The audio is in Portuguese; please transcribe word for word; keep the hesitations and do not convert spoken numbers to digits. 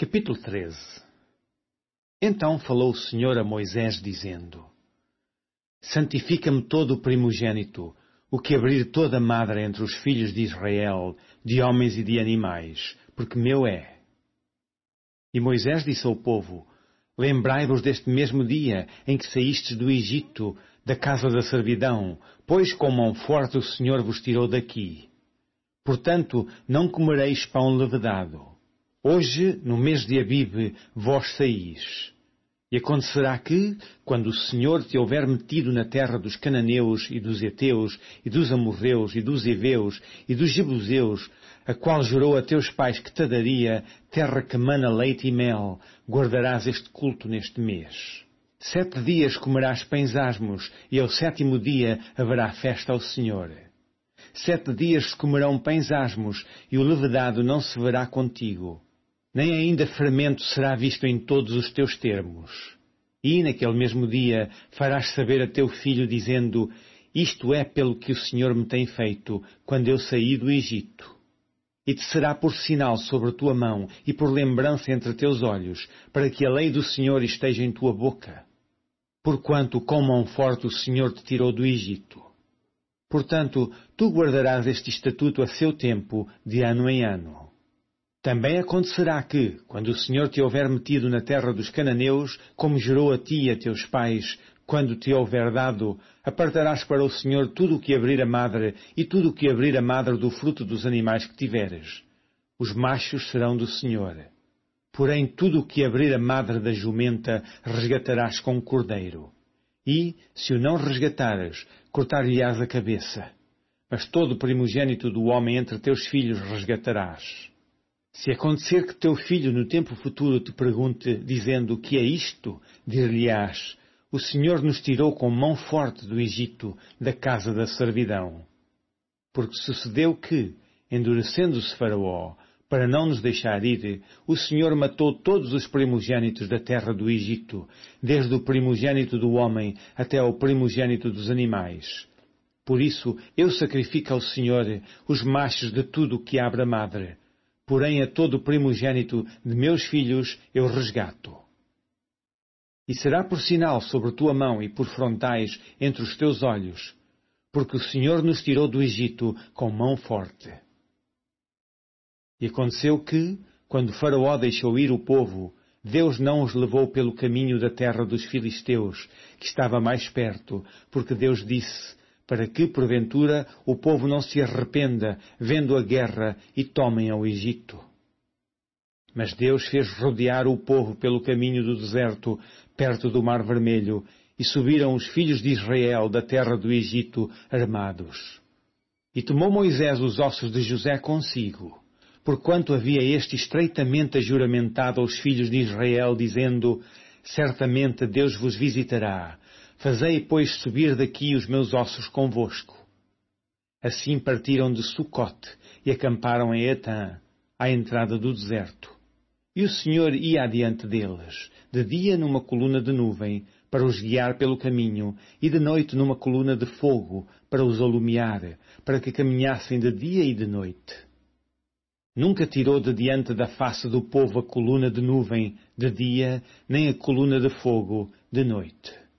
Capítulo treze. Então falou o Senhor a Moisés, dizendo: Santifica-me todo o primogênito, o que abrir toda madre entre os filhos de Israel, de homens e de animais, porque meu é. E Moisés disse ao povo: Lembrai-vos deste mesmo dia em que saístes do Egito, da casa da servidão, pois com mão forte o Senhor vos tirou daqui. Portanto, não comereis pão levedado. Hoje, no mês de Abibe, vós saís. E acontecerá que, quando o Senhor te houver metido na terra dos cananeus e dos heteus e dos amorreus e dos heveus e dos jebuseus, a qual jurou a teus pais que te daria, terra que mana leite e mel, guardarás este culto neste mês. Sete dias comerás pães asmos, e ao sétimo dia haverá festa ao Senhor. Sete dias se comerão pães asmos, e o levedado não se verá contigo. Nem ainda fermento será visto em todos os teus termos. E, naquele mesmo dia, farás saber a teu filho, dizendo: Isto é pelo que o Senhor me tem feito, quando eu saí do Egito. E te será por sinal sobre a tua mão, e por lembrança entre teus olhos, para que a lei do Senhor esteja em tua boca. Porquanto com mão forte o Senhor te tirou do Egito. Portanto, tu guardarás este estatuto a seu tempo, de ano em ano. Também acontecerá que, quando o Senhor te houver metido na terra dos cananeus, como jurou a ti e a teus pais, quando te houver dado, apartarás para o Senhor tudo o que abrir a madre e tudo o que abrir a madre do fruto dos animais que tiveres. Os machos serão do Senhor. Porém, tudo o que abrir a madre da jumenta, resgatarás com um cordeiro. E, se o não resgatares, cortar-lhe-ás a cabeça. Mas todo o primogênito do homem entre teus filhos resgatarás. Se acontecer que teu filho no tempo futuro te pergunte, dizendo: Que é isto? Dir-lhe-ás: O Senhor nos tirou com mão forte do Egito, da casa da servidão. Porque sucedeu que, endurecendo-se Faraó, para não nos deixar ir, o Senhor matou todos os primogênitos da terra do Egito, desde o primogênito do homem até ao primogênito dos animais. Por isso eu sacrifico ao Senhor os machos de tudo o que abre a madre. Porém a todo o primogênito de meus filhos eu resgato. E será por sinal sobre tua mão e por frontais entre os teus olhos, porque o Senhor nos tirou do Egito com mão forte. E aconteceu que, quando Faraó deixou ir o povo, Deus não os levou pelo caminho da terra dos filisteus, que estava mais perto, porque Deus disse: para que, porventura, o povo não se arrependa, vendo a guerra, e tomem ao Egito. Mas Deus fez rodear o povo pelo caminho do deserto, perto do Mar Vermelho, e subiram os filhos de Israel da terra do Egito, armados. E tomou Moisés os ossos de José consigo, porquanto havia este estreitamente ajuramentado aos filhos de Israel, dizendo: certamente Deus vos visitará. Fazei, pois, subir daqui os meus ossos convosco. Assim partiram de Sucote e acamparam em Etã, à entrada do deserto. E o Senhor ia adiante deles, de dia numa coluna de nuvem, para os guiar pelo caminho, e de noite numa coluna de fogo, para os alumiar, para que caminhassem de dia e de noite. Nunca tirou de diante da face do povo a coluna de nuvem de dia, nem a coluna de fogo de noite.